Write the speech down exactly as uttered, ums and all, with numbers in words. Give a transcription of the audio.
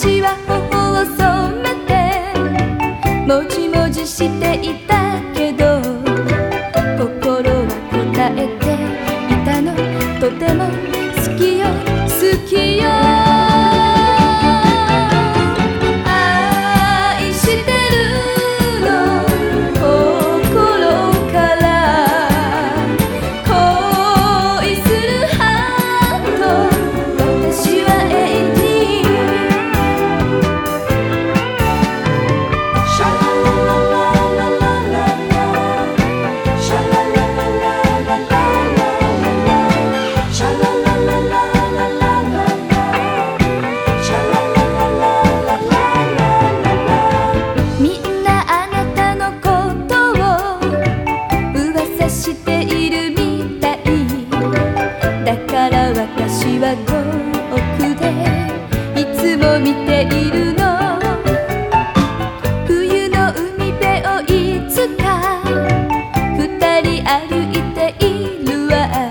私は頬を染めてもじもじしていたけど、心は答えていたの。とても好きよ好きよ、愛してるの心から、恋するハート私は永遠に。シャラララララララ、シャラララララララ、シャラララララララ、シャララララララ。みんなあなたのことを噂しているみたい。だから私は遠くでいつも見ているの。冬の海辺をいつか二人歩いているわ。